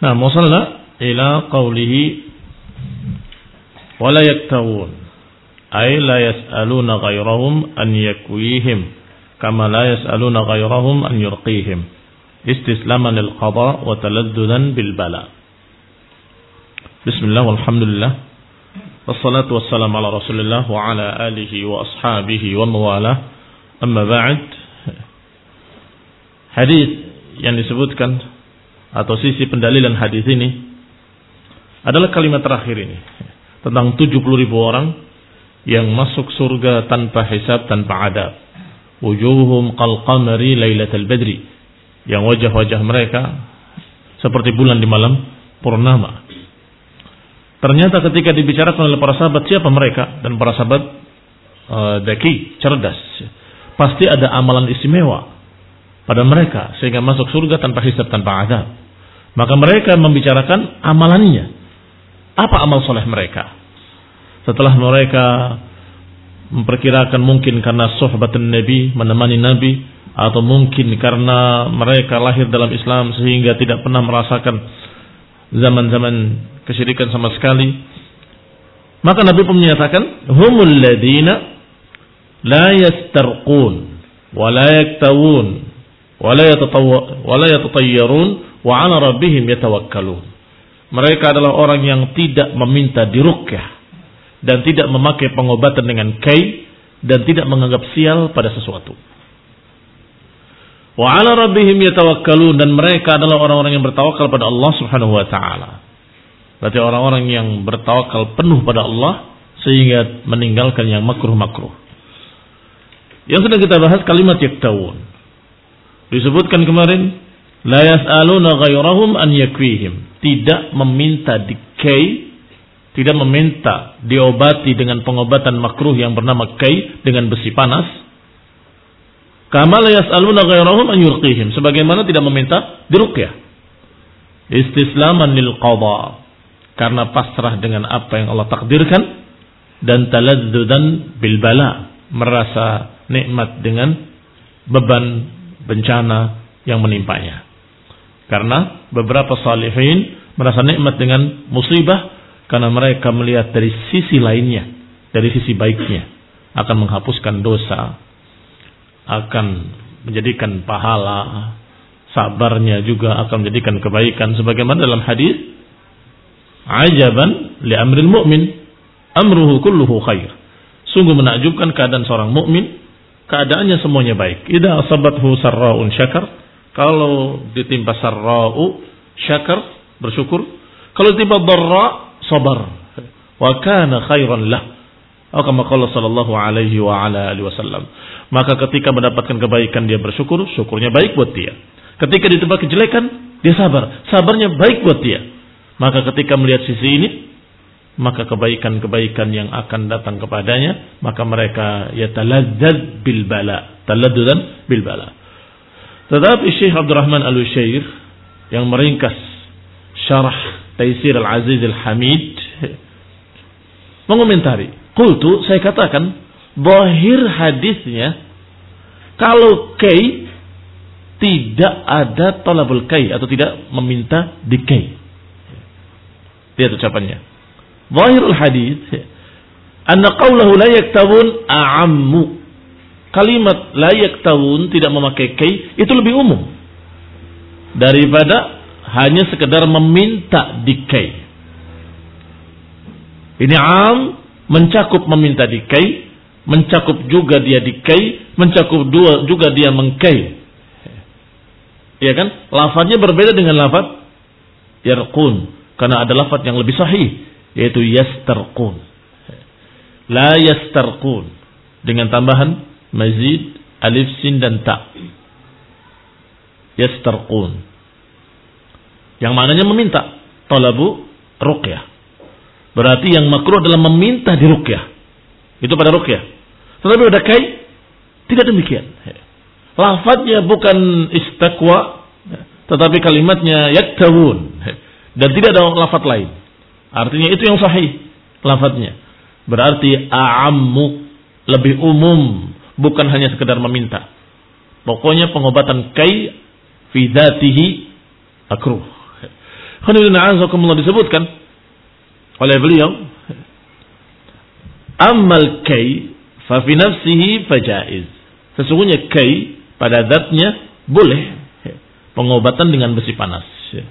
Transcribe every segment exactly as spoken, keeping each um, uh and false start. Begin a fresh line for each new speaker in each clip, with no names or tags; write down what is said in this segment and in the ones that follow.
Nah, musalla ila qawlihi wala yaktawun ay la yas'aluna ghairahum an yakwihim kama la yas'aluna ghairahum an yurqihim istislaman lil qada wa taladdudan bil bala. Bismillah walhamdulillah wassalatu wassalamu ala Rasulillah wa ala alihi wa ashabihi wa mawalah. Amma ba'd. Hadis yang disebutkan atau sisi pendalilan hadis ini adalah kalimat terakhir ini tentang tujuh puluh ribu orang yang masuk surga tanpa hisab, tanpa adab. Wujuhum qal qamari lailatul badri, yang wajah-wajah mereka seperti bulan di malam purnama. Ternyata ketika dibicarakan oleh para sahabat siapa mereka, dan para sahabat uh, daki, cerdas, pasti ada amalan istimewa pada mereka sehingga masuk surga tanpa hisab, tanpa adab. Maka mereka membicarakan amalannya. Apa amal soleh mereka? Setelah mereka memperkirakan mungkin karena sohbatun Nabi, menemani Nabi, atau mungkin karena mereka lahir dalam Islam sehingga tidak pernah merasakan zaman-zaman kesyirikan sama sekali, maka Nabi pun menyatakan humul ladina la yastarqun wa la yaktawun wa la yatatayyarun wa ala rabbihim yatawakkalun. Mereka adalah orang yang tidak meminta diruqyah dan tidak memakai pengobatan dengan kai dan tidak menganggap sial pada sesuatu. Wa ala rabbihim yatawakkalun, dan mereka adalah orang-orang yang bertawakal pada Allah Subhanahu wa taala. Berarti orang-orang yang bertawakal penuh pada Allah sehingga meninggalkan yang makruh-makruh. Yang sudah kita bahas kalimat yaktawun. Disebutkan kemarin la yas'aluna ghairahum an yakwihim, tidak meminta dikai, tidak meminta diobati dengan pengobatan makruh yang bernama kai dengan besi panas. Kama la yas'aluna ghairahum an yurqihim, sebagaimana tidak meminta diruqyah. Istislaman lil qada, karena pasrah dengan apa yang Allah takdirkan, dan taladdudan bil bala, merasa nikmat dengan beban bencana yang menimpanya. Karena beberapa salihin merasa nikmat dengan musibah karena mereka melihat dari sisi lainnya, dari sisi baiknya, akan menghapuskan dosa, akan menjadikan pahala, sabarnya juga akan menjadikan kebaikan. Sebagaimana dalam hadis, ajaban li amril mu'min amruhu kulluhu khair. Sungguh menakjubkan keadaan seorang mukmin, keadaannya semuanya baik. Idza asabathu sarra'un syakar, kalau ditimpa sarra'u syakar, bersyukur. Kalau ditimpa dharra, sabar. Wa kana khairan lah. Atau kama qala sallallahu alaihi wa ala alihi wasallam. Maka ketika mendapatkan kebaikan dia bersyukur, syukurnya baik buat dia. Ketika ditimpa kejelekan, dia sabar. Sabarnya baik buat dia. Maka ketika melihat sisi ini, maka kebaikan-kebaikan yang akan datang kepadanya, maka mereka yataladzaz bil bala, taladdudan bil bala. Tetapi Syekh Abdurrahman Al-Utsyair yang meringkas syarah Taisir Al-Aziz Al-Hamid mengomentari, qultu, saya katakan, zahir hadisnya kalau kai tidak ada talabul kai atau tidak meminta di kai. Lihat ucapannya. Zahirul hadis anna qawlahu la yaktawun a'ammu. Kalimat la yaktawun, tidak memakai kai, itu lebih umum daripada hanya sekedar meminta di kai. Ini am, mencakup meminta di kai, mencakup juga dia di kai, mencakup dua juga dia mengkai. Ya kan? Lafadznya berbeda dengan lafadz yarqun, karena ada lafadz yang lebih sahih, yaitu yastarqun. La yastarqun dengan tambahan mazid alif sin dan ta. Yastarqun, yang maknanya meminta, talabu ruqyah. Berarti yang makruh adalah meminta di ruqyah. Itu pada ruqyah. Tetapi pada kai tidak demikian. Lafadznya bukan istaqwa, tetapi kalimatnya yaktawun, dan tidak ada lafadz lain. Artinya itu yang sahih lafadznya. Berarti a'ammu, lebih umum, bukan hanya sekedar meminta. Pokoknya pengobatan kai fi dzatihi makruh. Khairullahazakumullah disebutkan oleh beliau, ammal kay fa fi nafsihi fajaiz. Sesungguhnya kay pada zatnya boleh pengobatan dengan besi panas.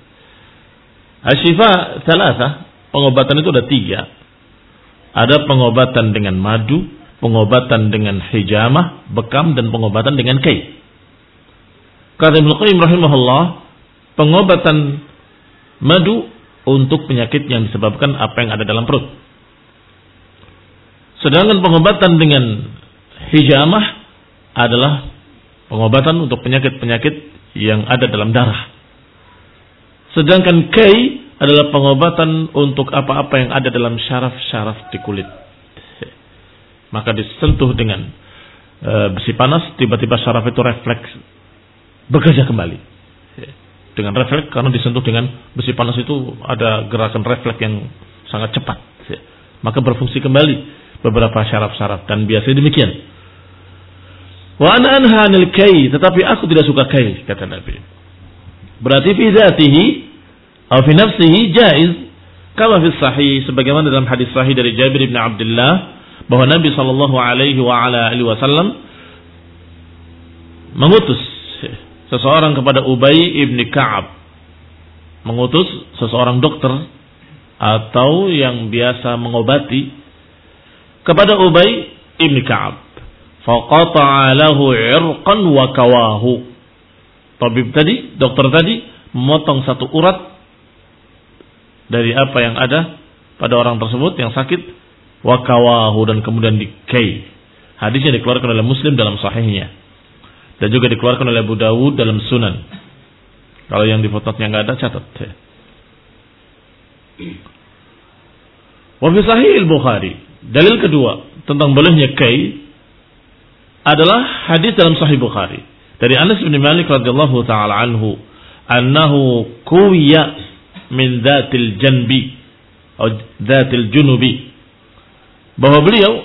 Asyifa thalatha, pengobatan itu ada tiga. Ada pengobatan dengan madu, pengobatan dengan hijamah, bekam, dan pengobatan dengan kay. Kata Ibnu Qayyim rahimahullah, pengobatan madu untuk penyakit yang disebabkan apa yang ada dalam perut. Sedangkan pengobatan dengan hijamah adalah pengobatan untuk penyakit-penyakit yang ada dalam darah. Sedangkan kay adalah pengobatan untuk apa-apa yang ada dalam syaraf-syaraf di kulit. Maka disentuh dengan e, besi panas, tiba-tiba syaraf itu refleks bekerja kembali. Dengan refleks, karena disentuh dengan besi panas itu ada gerakan refleks yang sangat cepat. Maka berfungsi kembali beberapa syaraf-syaraf, dan biasanya demikian. Wa ana anha anil kay, tetapi aku tidak suka kay, kata Nabi. Berarti fi dzatihi atau fi nafsihi jaiz, kama fi sahih, sebagaimana dalam hadis sahih dari Jabir bin Abdullah bahwa Nabi sallallahu alaihi wa ala alihi wasallam mengutus seseorang kepada Ubay ibn Ka'ab, mengutus seseorang dokter atau yang biasa mengobati kepada Ubay ibn Ka'ab. Faqata'a lahu 'irqan wa kawahu. Tabib tadi, dokter tadi memotong satu urat dari apa yang ada pada orang tersebut yang sakit, wa kawahu, dan kemudian dikay. Hadisnya dikeluarkan oleh Muslim dalam sahihnya, dan juga dikeluarkan oleh Abu Dawud dalam Sunan. Kalau yang di footnote-nya enggak ada, catat. Wa fi Sahih Al-Bukhari, dalil kedua tentang bolehnya kay adalah hadis dalam Sahih Bukhari dari Anas bin Malik radhiyallahu taala anhu, annahu kuwiya min dzatil janbi atau dzatil junubi, bahwa beliau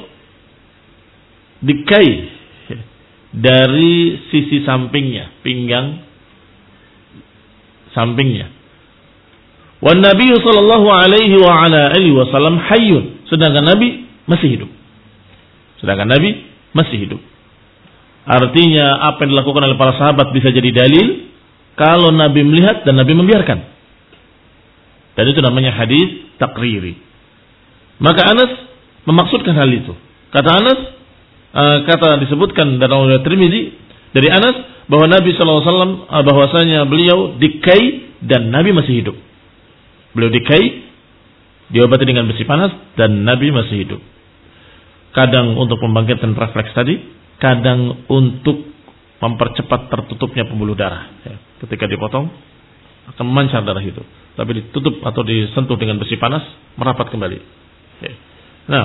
dikay dari sisi sampingnya, pinggang sampingnya. Wan Nabi sallallahu alaihi wa ala alihi wasallam hayyun, sedangkan Nabi masih hidup. Sedangkan Nabi masih hidup. Artinya apa yang dilakukan oleh para sahabat bisa jadi dalil kalau Nabi melihat dan Nabi membiarkan. Dan itu namanya hadis takriri. Maka Anas memaksudkan hal itu. Kata Anas, uh, kata disebutkan dalam riwayat Tirmizi dari Anas bahwa Nabi sallallahu alaihi wasallam uh, bahwasanya beliau dikay dan Nabi masih hidup. Beliau dikay, diobati dengan besi panas, dan Nabi masih hidup. Kadang untuk membangkitkan refleks tadi, kadang untuk mempercepat tertutupnya pembuluh darah. Ya, ketika dipotong akan memancar darah itu, tapi ditutup atau disentuh dengan besi panas, merapat kembali. Ya. Nah,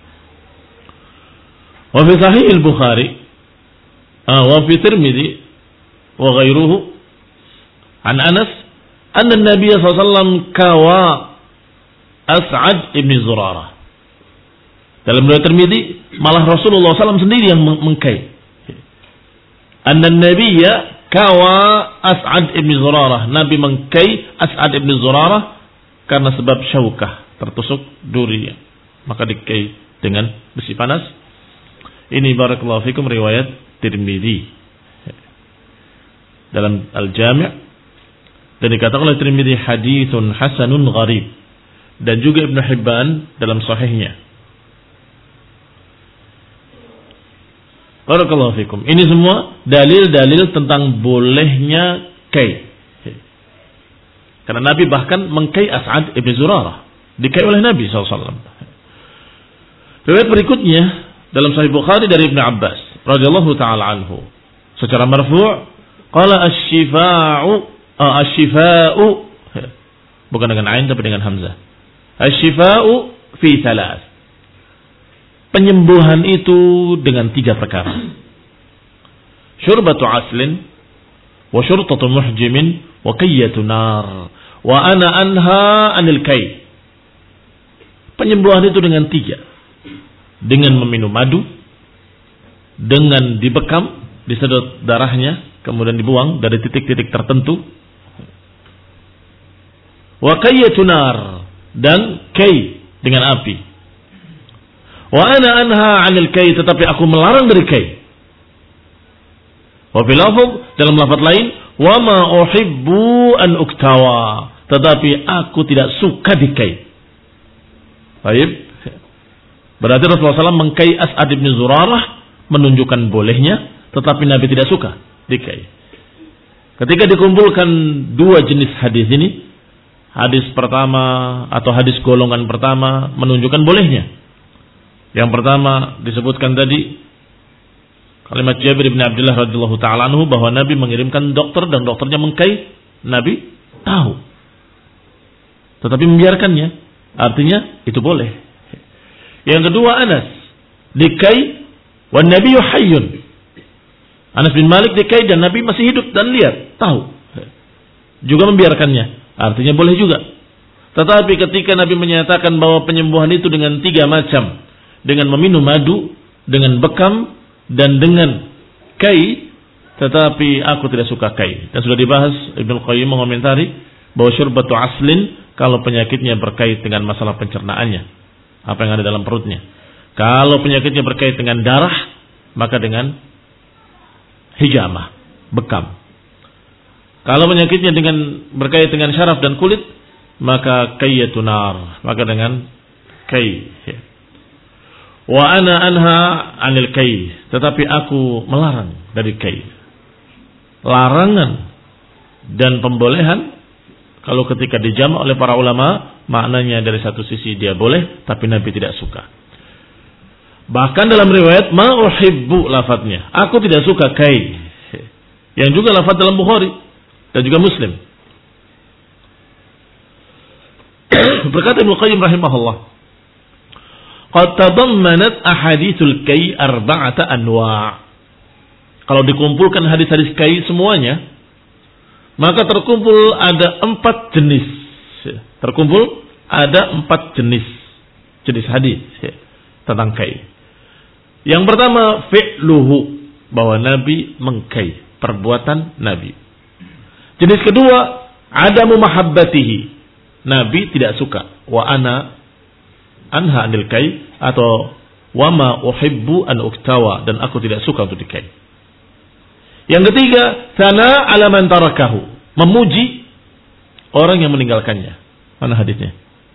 wa fi Sahih Al-Bukhari wa fi Tirmidzi wa ghairuhu an Anas anna Nabi sallallahu alaihi wasallam kawa As'ad ibn Zurarah. Dalam riwayat Tirmidzi malah Rasulullah sallallahu alaihi wasallam sendiri yang mengkay. Anna Nabiyya kawa As'ad ibn Zurarah. Nabi mengkay As'ad ibn Zurarah karena sebab syaukah, tertusuk duri, maka dikay dengan besi panas. Ini barakallahu fikum riwayat Tirmidzi dalam Al-Jami', dan dikatakan oleh Tirmidzi haditsun hasanun gharib, dan juga Ibnu Hibban dalam sahihnya. Barakallahu fikum. Ini semua dalil-dalil tentang bolehnya kay. Karena Nabi bahkan mengkay As'ad ibn Zurarah, dikay oleh Nabi sallallahu alaihi wasallam. Riwayat berikutnya dalam Sahih Bukhari dari Ibnu Abbas radhiyallahu taala anhu secara marfu', qala asy-syifa'u asy-syifa'u, bukan dengan ain tapi dengan hamzah. Asy-syifa'u fi thalath. Penyembuhan itu dengan tiga perkara. Syurbatu aslin, wa syurtatu muhjimin, wa qayyatu nar, wa ana anha anil kay. Penyembuhan itu dengan tiga. Dengan meminum madu, dengan dibekam, disedot darahnya, kemudian dibuang dari titik-titik tertentu. wa kayyatun nar, dan kay dengan api. Wa ana anha 'anil kay, tetapi aku melarang dari kay. Wa fil lafz, dalam lafaz lain, wa ma uhibbu an uktawa, tetapi aku tidak suka di kay. Baik. Berarti Rasulullah shallallahu alaihi wasallam mengkai As'ad bin Zurarah, menunjukkan bolehnya, tetapi Nabi tidak suka di kay. Ketika dikumpulkan dua jenis hadis ini, hadis pertama atau hadis golongan pertama menunjukkan bolehnya. Yang pertama disebutkan tadi kalimat Jabir bin Abdullah radhiyallahu taala anhu bahwa Nabi mengirimkan dokter dan dokternya mengkai, Nabi tahu, tetapi membiarkannya, artinya itu boleh. Yang kedua Anas dikai wan nabiyyu hayyun. Anas bin Malik dikai dan Nabi masih hidup dan lihat, tahu, juga membiarkannya, artinya boleh juga. Tetapi ketika Nabi menyatakan bahwa penyembuhan itu dengan tiga macam, dengan meminum madu, dengan bekam, dan dengan kai, tetapi aku tidak suka kai. Dan sudah dibahas, Ibnu Qayyim mengomentari bahwa syurbatu aslin, kalau penyakitnya berkait dengan masalah pencernaannya, apa yang ada dalam perutnya. Kalau penyakitnya berkait dengan darah, maka dengan hijamah, bekam. Kalau penyakitnya dengan berkait dengan syaraf dan kulit, maka kayyatun nar, maka dengan kai. Wa ana anha 'anil kai, tetapi aku melarang dari kai. Larangan dan pembolehan kalau ketika dijamak oleh para ulama, maknanya dari satu sisi dia boleh, tapi Nabi tidak suka. Bahkan dalam riwayat ma uhibbu lafadznya, aku tidak suka kai, yang juga lafadz dalam Bukhari dan juga Muslim. Berkata Ibnu Qayyim rahimahullah, qad tadammanat ahaditsul kai arba'ata anwa'. Kalau dikumpulkan hadis-hadis kai semuanya, maka terkumpul ada empat jenis. Terkumpul ada empat jenis jenis hadis tentang kai. Yang pertama fi'luhu, bahwa Nabi mengkai, perbuatan Nabi. Jenis kedua adamu mahabbatihi, Nabi tidak suka. Wa ana anha 'anil kai, atau wa ma uhibbu an uktawa, dan aku tidak suka untuk dikai. Yang ketiga, sana ala man tarakahu, memuji orang yang meninggalkannya. Mana hadisnya?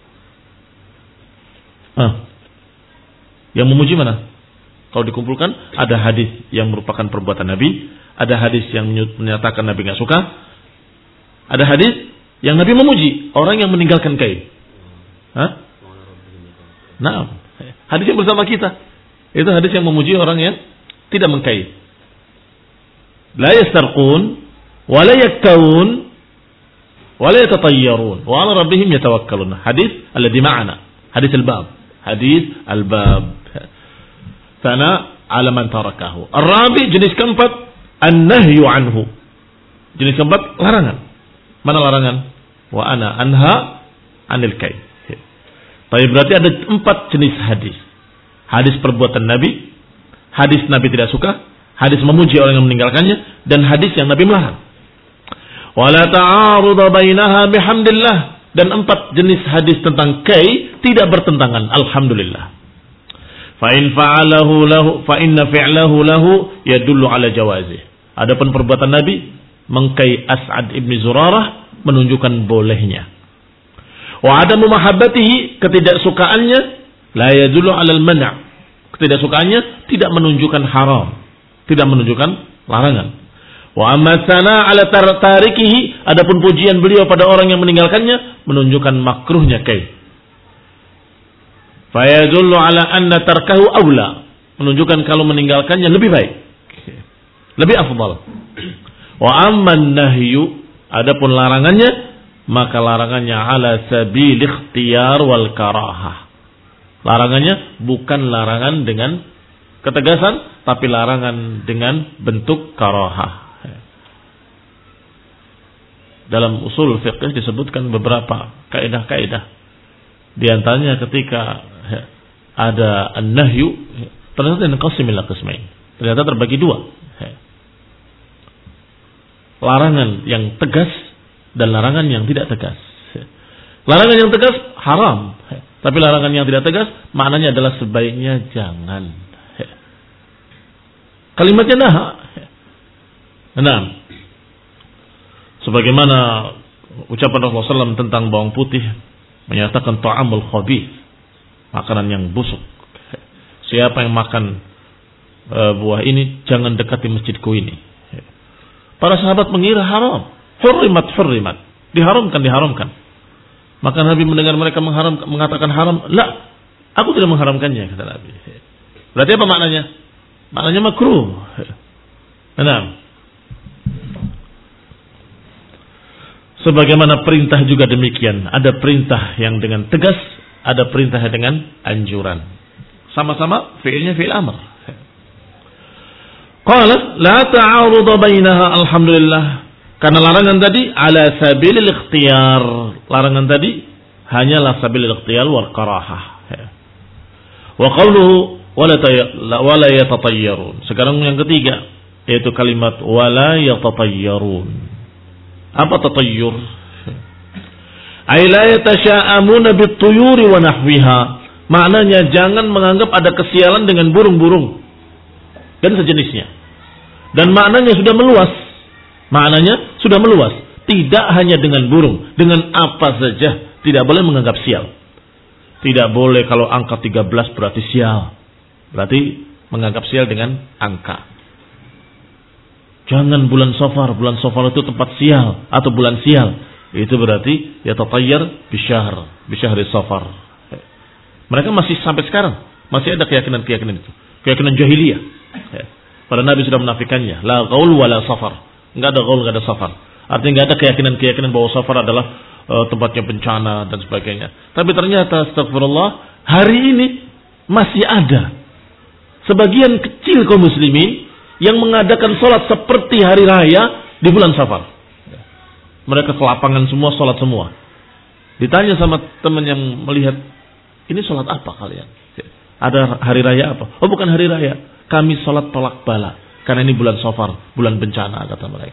Ah. Yang memuji mana? Kalau dikumpulkan, ada hadis yang merupakan perbuatan Nabi, ada hadis yang menyatakan Nabi enggak suka, ada hadis yang Nabi memuji orang yang meninggalkan kai. Hah? Nah, hadis yang bersama kita itu hadis yang memuji orang yang tidak mengkai. La yastarqun wa la yaktawun wa la yatatayyarun wa 'ala rabbihim yatawakkalun. Hadis alladhi ma'ana, hadis al-bab, hadis al-bab. Sana 'ala man tarakahu. Ar-rabi, jenis keempat, an-nahyu anhu. Jenis keempat, larangan. Mana larangan? Wa ana anha 'anil kai. Tapi berarti ada empat jenis hadis. Hadis perbuatan Nabi, hadis Nabi tidak suka, hadis memuji orang yang meninggalkannya, dan hadis yang Nabi melarang. Wala ta'aruda bainaha bihamdillah, dan empat jenis hadis tentang kai tidak bertentangan, alhamdulillah. Fa in fa'alahu lahu fa inna fi'lahu lahu yadullu ala jawazih. Adapun perbuatan Nabi mengkai As'ad ibn Zurarah menunjukkan bolehnya. Wa adamu mahabbatihi, ketidaksukaannya la yadullu ala al-man'. Ketidaksukaannya tidak menunjukkan haram, tidak menunjukkan larangan. Wa amma sana ala tarikihi, adapun pujian beliau pada orang yang meninggalkannya menunjukkan makruhnya kai. Fa yadullu ala anna tarkahu aula, menunjukkan kalau meninggalkannya lebih baik, lebih afdal. Wa amma nahyu, adapun larangannya, maka larangannya ala sabil ikhtiyar wal karahah. Larangannya bukan larangan dengan ketegasan, tapi larangan dengan bentuk karahah. Dalam usul fiqh disebutkan beberapa kaidah-kaidah. Di antaranya ketika ada an-nahyu, ternyata yanqasim ila qismain. Ternyata terbagi dua. Larangan yang tegas dan larangan yang tidak tegas. Larangan yang tegas haram. Tapi larangan yang tidak tegas maknanya adalah sebaiknya jangan. Kalimatnya naha. Nah, sebagaimana ucapan Rasulullah shallallahu alaihi wasallam tentang bawang putih menyatakan ta'amul khabith, makanan yang busuk. Siapa yang makan e, buah ini jangan dekati masjidku ini. Para sahabat mengira haram. Hurrimat hurrimat. Diharamkan diharamkan. Maka Nabi mendengar mereka mengharam, mengatakan haram. La, aku tidak mengharamkannya, kata Nabi. Berarti apa maknanya? Maknanya makruh. Nah, sebagaimana perintah juga demikian. Ada perintah yang dengan tegas, ada perintah dengan anjuran. Sama-sama fi'ilnya fi'il amr. Qala la ta'arud bainaha, alhamdulillah. Karena larangan tadi ala sabilil ikhtiyar. Larangan tadi hanyalah sabilil ikhtiyar wal karahah. Wa qawluhu wala yatatayyarun. Sekarang yang ketiga yaitu kalimat wala yatatayyarun. Apa tatayyur? Ay la yatasha'amuna bit-tuyuri wa nahwiha. Maknanya jangan menganggap ada kesialan dengan burung-burung dan sejenisnya. Dan maknanya sudah meluas. Maknanya sudah meluas. Tidak hanya dengan burung, dengan apa saja tidak boleh menganggap sial. Tidak boleh kalau angka tiga belas berarti sial. Berarti menganggap sial dengan angka. Jangan bulan Safar, bulan Safar itu tempat sial atau bulan sial. Itu berarti ya tatayyar bisyahr, bisyahri Safar. Mereka masih sampai sekarang masih ada keyakinan-keyakinan itu. Keyakinan jahiliyah. Pada Nabi sudah menafikannya. La qaul wala safar. Enggak ada qaul, enggak ada safar. Artinya enggak ada keyakinan-keyakinan bahwa safar adalah uh, tempatnya bencana dan sebagainya. Tapi ternyata astagfirullah, hari ini masih ada sebagian kecil kaum muslimin yang mengadakan sholat seperti hari raya di bulan Safar. Mereka ke lapangan semua, sholat semua. Ditanya sama teman yang melihat, ini sholat apa kalian? Ada hari raya apa? Oh bukan hari raya, kami sholat tolak bala. Karena ini bulan Safar, bulan bencana, kata mereka.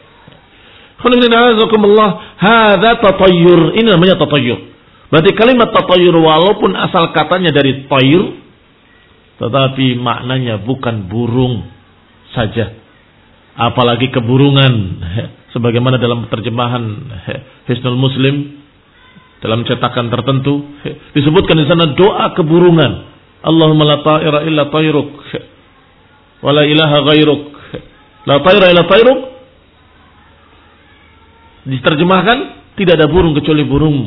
Hadza tatayyur. Ini namanya tatayyur. Berarti kalimat tatayyur walaupun asal katanya dari tayr, tetapi maknanya bukan burung saja. Apalagi keburungan. Sebagaimana dalam terjemahan Hisnul Muslim dalam cetakan tertentu disebutkan di sana doa keburungan. Allahumma la ta'ira illa tayruk wa la ilaha ghairuk. La ta'ira illa tayruk. Diterjemahkan tidak ada burung kecuali burung.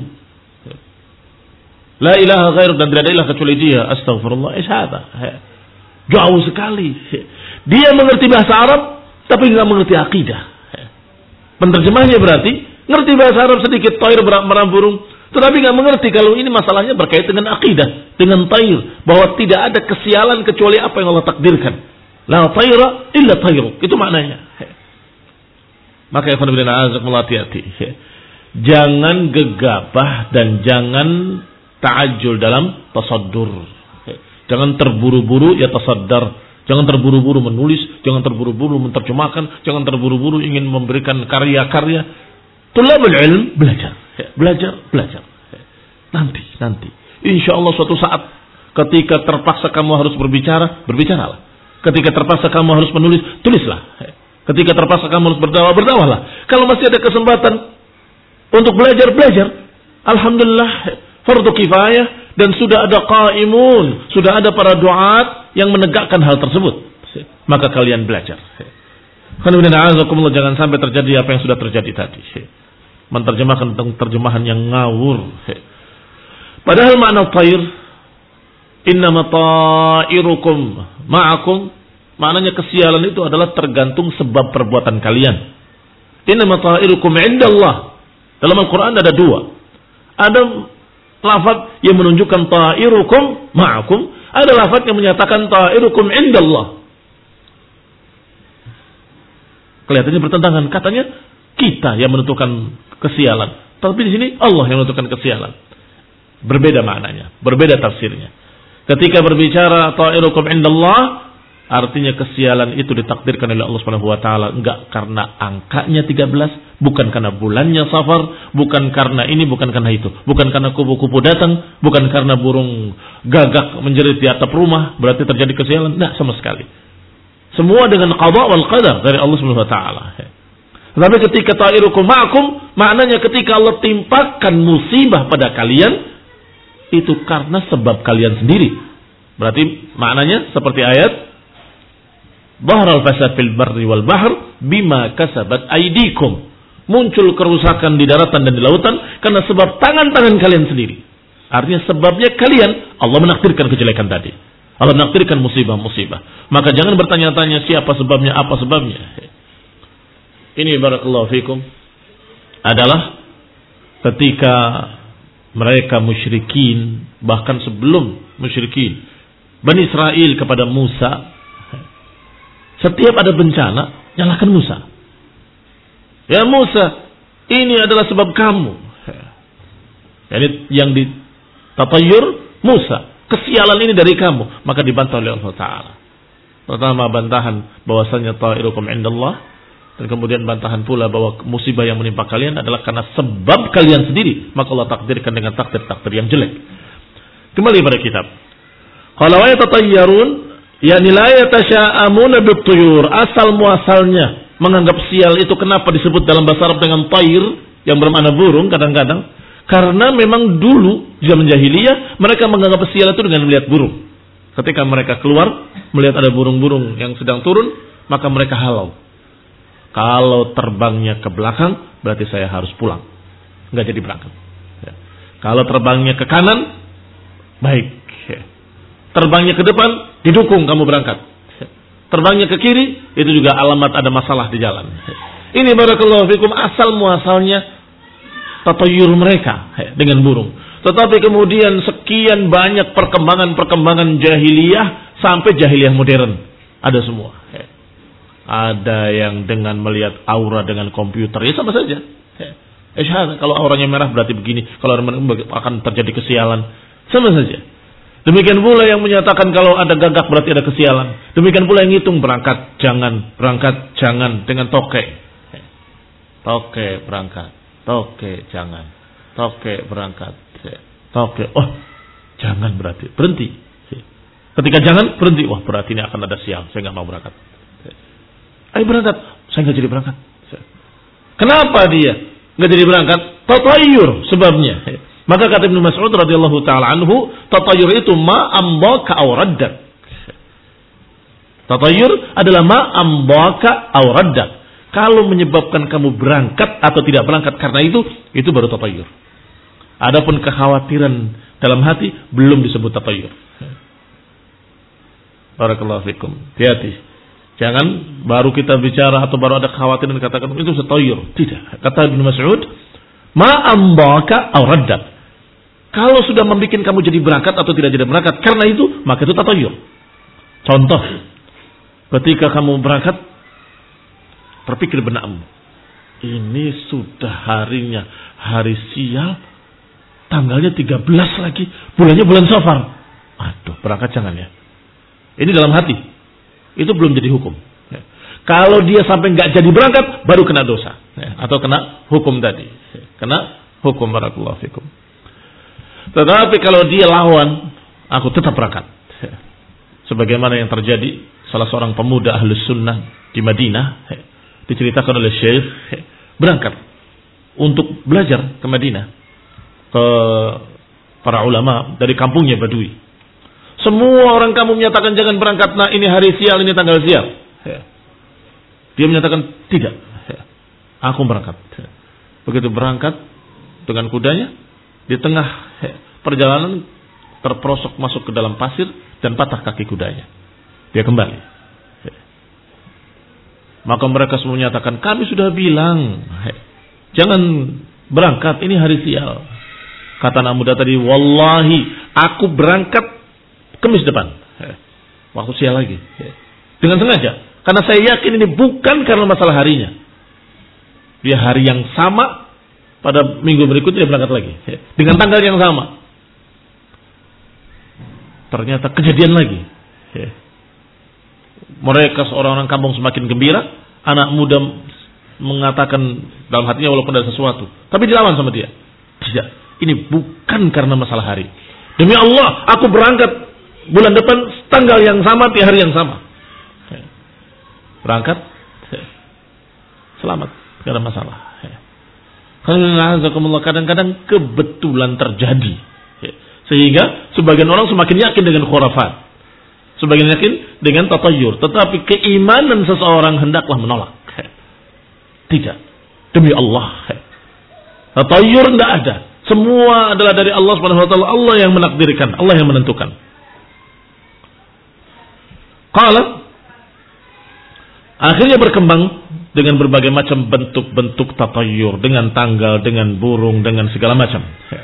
La ilaha ghairuk, dan tidak ada ilah kecuali dia. Astagfirullah. Ishada. Jauh sekali. Dia mengerti bahasa Arab tapi tidak mengerti akidah. Penterjemahnya berarti ngerti bahasa Arab sedikit, tair merah burung, tetapi nggak mengerti kalau ini masalahnya berkaitan dengan akidah, dengan tair, bahwa tidak ada kesialan kecuali apa yang Allah takdirkan. La taira illa tairuk, itu maknanya. Maka ikhwan fillah azakumullah, hati-hati. Jangan gegabah dan jangan ta'ajjul dalam tasaddur. Jangan terburu-buru ya tasaddar. Jangan terburu-buru menulis, jangan terburu-buru menerjemahkan, jangan terburu-buru ingin memberikan karya-karya. Tulabul ilm, belajar, belajar, belajar. Nanti, nanti. Insya Allah suatu saat ketika terpaksa kamu harus berbicara, berbicaralah. Ketika terpaksa kamu harus menulis, tulislah. Ketika terpaksa kamu harus berdakwah, berdakwahlah. Kalau masih ada kesempatan untuk belajar, belajar. Alhamdulillah, fardu kifayah. Dan sudah ada qaimun, sudah ada para duat yang menegakkan hal tersebut. Maka kalian belajar. Jangan sampai terjadi apa yang sudah terjadi tadi. Menterjemahkan tentang terjemahan yang ngawur. Padahal makna tair, innama ta'irukum ma'akum, maknanya kesialan itu adalah tergantung sebab perbuatan kalian. Innama ta'irukum indallah. Dalam Al-Quran ada dua. Ada lafaz yang menunjukkan ta'irukum ma'akum, ada lafaz yang menyatakan ta'irukum indallah. Kelihatannya bertentangan. Katanya kita yang menentukan kesialan, tapi di sini Allah yang menentukan kesialan. Berbeda maknanya, berbeda tafsirnya. Ketika berbicara ta'irukum indallah, Artinya kesialan itu ditakdirkan oleh Allah Subhanahu wa taala enggak karena angkanya tiga belas, bukan karena bulannya Safar, bukan karena ini, bukan karena itu, bukan karena kupu-kupu datang, bukan karena burung gagak menjerit di atap rumah berarti terjadi kesialan, enggak sama sekali. Semua dengan qada wal qadar dari Allah Subhanahu wa taala. Tapi ketika ta'irukum ma'akum, maknanya ketika Allah timpakan musibah pada kalian, itu karena sebab kalian sendiri. Berarti maknanya seperti ayat Dhahral fasad fil barri wal bahr bima kasabat aydikum. Muncul kerusakan di daratan dan di lautan karena sebab tangan-tangan kalian sendiri. Artinya sebabnya kalian, Allah menakdirkan kejelekan tadi. Allah menakdirkan musibah-musibah. Maka jangan bertanya-tanya siapa sebabnya, apa sebabnya. Ini barakallahu fikum adalah ketika mereka musyrikin, bahkan sebelum musyrikin, Bani Israel kepada Musa, setiap ada bencana, nyalakan Musa. Ya Musa, ini adalah sebab kamu. Jadi yang ditatayur Musa, kesialan ini dari kamu, maka dibantah oleh Allah Taala. Pertama bantahan bahwasanya ta'irukum indallah, dan kemudian bantahan pula bahwa musibah yang menimpa kalian adalah karena sebab kalian sendiri, maka Allah takdirkan dengan takdir-takdir yang jelek. Kembali pada kitab. Qala wa yatatayyarun yani la yatasha'amuna bituyur, asal muasalnya menganggap sial itu kenapa disebut dalam bahasa Arab dengan tayr yang bermakna burung kadang-kadang karena memang dulu zaman jahiliyah mereka menganggap sial itu dengan melihat burung. Ketika mereka keluar melihat ada burung-burung yang sedang turun, maka mereka halau. Kalau terbangnya ke belakang berarti saya harus pulang, nggak jadi berangkat. Ya. Kalau terbangnya ke kanan, baik. Ya. Terbangnya ke depan, didukung kamu berangkat. Terbangnya ke kiri, itu juga alamat ada masalah di jalan. Ini barakallahu fikum asal muasalnya tatayur mereka dengan burung. Tetapi kemudian sekian banyak perkembangan-perkembangan jahiliyah sampai jahiliyah modern. Ada semua. Ada yang dengan melihat aura dengan komputer, ya sama saja. Eh, kalau auranya merah berarti begini, kalau akan terjadi kesialan, sama saja. Demikian pula yang menyatakan kalau ada gagak berarti ada kesialan. Demikian pula yang ngitung berangkat, jangan, berangkat, jangan dengan toke. Toke berangkat, toke jangan, toke berangkat, toke, oh jangan berarti berhenti. Ketika jangan berhenti, wah berarti ini akan ada sial, saya nggak mau berangkat. Ayo berangkat, saya nggak jadi berangkat. Kenapa dia nggak jadi berangkat? Tatayur sebabnya. Maka kata Ibnu Mas'ud radhiyallahu taala anhu, tatayur itu ma ambaka aw raddak. Tatayur adalah ma ambaka aw raddak. Kalau menyebabkan kamu berangkat atau tidak berangkat karena itu, itu baru tatayur. Adapun kekhawatiran dalam hati belum disebut tatayur. Barakallahu fikum. Hati-hati. Jangan baru kita bicara atau baru ada kekhawatiran katakan itu tatayur. Tidak. Kata Ibnu Mas'ud, ma ambaka aw raddak. Kalau sudah membuat kamu jadi berangkat atau tidak jadi berangkat karena itu, maka itu tatayur. Contoh, ketika kamu berangkat, terpikir benakmu, ini sudah harinya hari sial, tanggalnya tiga belas lagi, bulannya bulan Safar. Aduh, berangkat jangan ya. Ini dalam hati, itu belum jadi hukum. Kalau dia sampai nggak jadi berangkat, baru kena dosa atau kena hukum tadi, kena hukum barakallahu fikum. Tetapi kalau dia lawan, aku tetap berangkat. Sebagaimana yang terjadi salah seorang pemuda Ahlus Sunnah di Madinah, diceritakan oleh Syekh, berangkat untuk belajar ke Madinah, ke para ulama dari kampungnya Badui. Semua orang kampung menyatakan jangan berangkat, nah ini hari sial, ini tanggal sial. Dia menyatakan tidak, aku berangkat. Begitu berangkat dengan kudanya, di tengah perjalanan terperosok masuk ke dalam pasir dan patah kaki kudanya. Dia kembali. Maka mereka semua menyatakan, kami sudah bilang, jangan berangkat, ini hari sial. Kata anak muda tadi, wallahi, aku berangkat Kamis depan. Waktu sial lagi. Dengan sengaja. Karena saya yakin ini bukan karena masalah harinya. Dia hari yang sama, pada minggu berikutnya dia berangkat lagi. Dengan tanggal yang sama. Ternyata kejadian lagi. mereka seorang orang kampung semakin gembira, anak muda mengatakan dalam hatinya walaupun ada sesuatu, tapi dilawan sama dia. Tidak, ini bukan karena masalah hari. Demi Allah, aku berangkat bulan depan tanggal yang sama, di hari yang sama. Berangkat, selamat, tidak ada masalah. Kadang-kadang kebetulan terjadi, sehingga sebagian orang semakin yakin dengan khurafat, sebagian yakin dengan tatayur, tetapi keimanan seseorang hendaklah menolak. Tidak, demi Allah, tatayur tidak ada. Semua adalah dari Allah Subhanahu wa taala. Allah yang menakdirkan, Allah yang menentukan. Qala, akhirnya berkembang dengan berbagai macam bentuk-bentuk tatayur, dengan tanggal, dengan burung, dengan segala macam.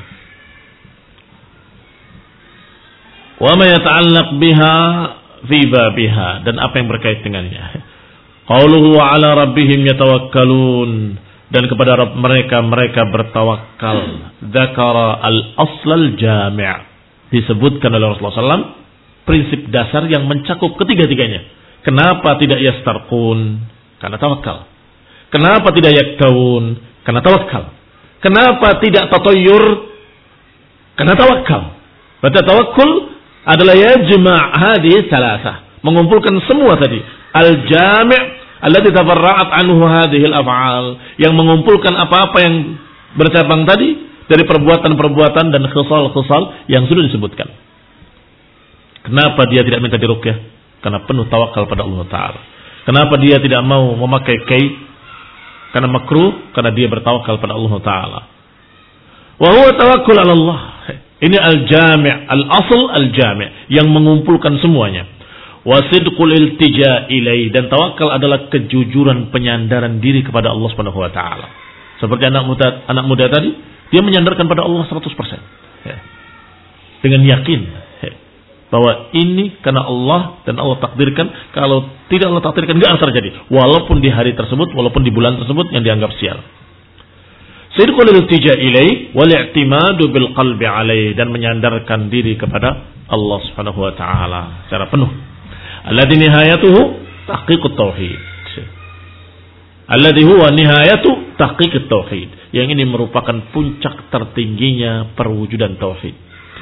Wa ma yata'allaq biha fi babiha, dan apa yang berkait dengannya. Qauluhu wa 'ala rabbihim yatawakkalun, dan kepada Rabb mereka mereka bertawakal. Dzakara al-asl al-jami', disebutkan oleh Rasulullah sallallahu alaihi wasallam prinsip dasar yang mencakup ketiga-tiganya. Kenapa tidak yastarqun? Karena tawakal. Kenapa tidak yaktawun? Karena tawakal. Kenapa tidak tatayyur? Karena tawakal. Berarti tawakkul adalah yajma' hadhihi salasah, mengumpulkan semua tadi. Al-jami' alladhi tafarra'at anhu hadhihi al-af'al, yang mengumpulkan apa-apa yang bercabang tadi dari perbuatan-perbuatan dan khisal-khisal yang sudah disebutkan. Kenapa dia tidak minta diruqyah? Karena penuh tawakal pada Allah Ta'ala. Kenapa dia tidak mau memakai kai? Karena makruh, karena dia bertawakal pada Allah Ta'ala. Wa huwa tawakkul 'ala Allah. Ini al-jami', al-asl al-jami', yang mengumpulkan semuanya. Wa sidqul iltija' ilai, dan tawakal adalah kejujuran penyandaran diri kepada Allah Subhanahu wa taala. Seperti anak muda anak muda tadi, dia menyandarkan pada Allah seratus persen. Ya. Dengan yakin ya, bahwa ini karena Allah dan Allah takdirkan, kalau tidak Allah takdirkan enggak akan terjadi. Walaupun di hari tersebut, walaupun di bulan tersebut yang dianggap sial. Sidqul iltija' ilai wal i'timadu bil qalbi alai, dan menyandarkan diri kepada Allah Subhanahu wa taala secara penuh. Alladhi nihayatuhu tahqiqut tauhid. Alladhi huwa nihayatu tahqiqut tauhid. Yang ini merupakan puncak tertingginya perwujudan tauhid.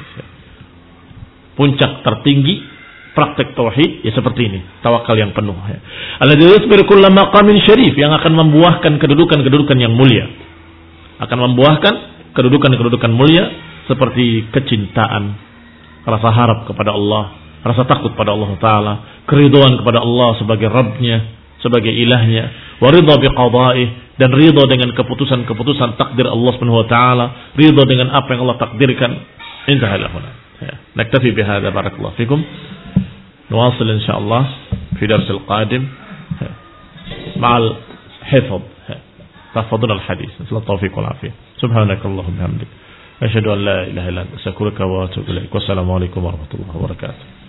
Puncak tertinggi praktek tauhid ya seperti ini, tawakal yang penuh. Alladhi yusbiru kulla maqamin syarif, yang akan membuahkan kedudukan-kedudukan yang mulia. Akan membuahkan kedudukan-kedudukan mulia seperti kecintaan, rasa harap kepada Allah, rasa takut pada Allah Ta'ala, keridhaan kepada Allah sebagai Rabbnya, sebagai ilahnya, wa ridha biqada'ih, dan ridha dengan keputusan-keputusan takdir Allah Subhanahu wa taala, ridha dengan apa yang Allah takdirkan. Intaha lahuna. Ya. Naktafi bihadza, barakallahu fikum. Nuwasil insyaallah fi darsil qadim ma'al hifdh تحفظون الحديث. نسأل التوفيق والعافية. سبحانك اللهم وبحمدك أشهد أن لا إله إلا أنت أستغفرك وأتوب إليك. والسلام عليكم ورحمة الله وبركاته.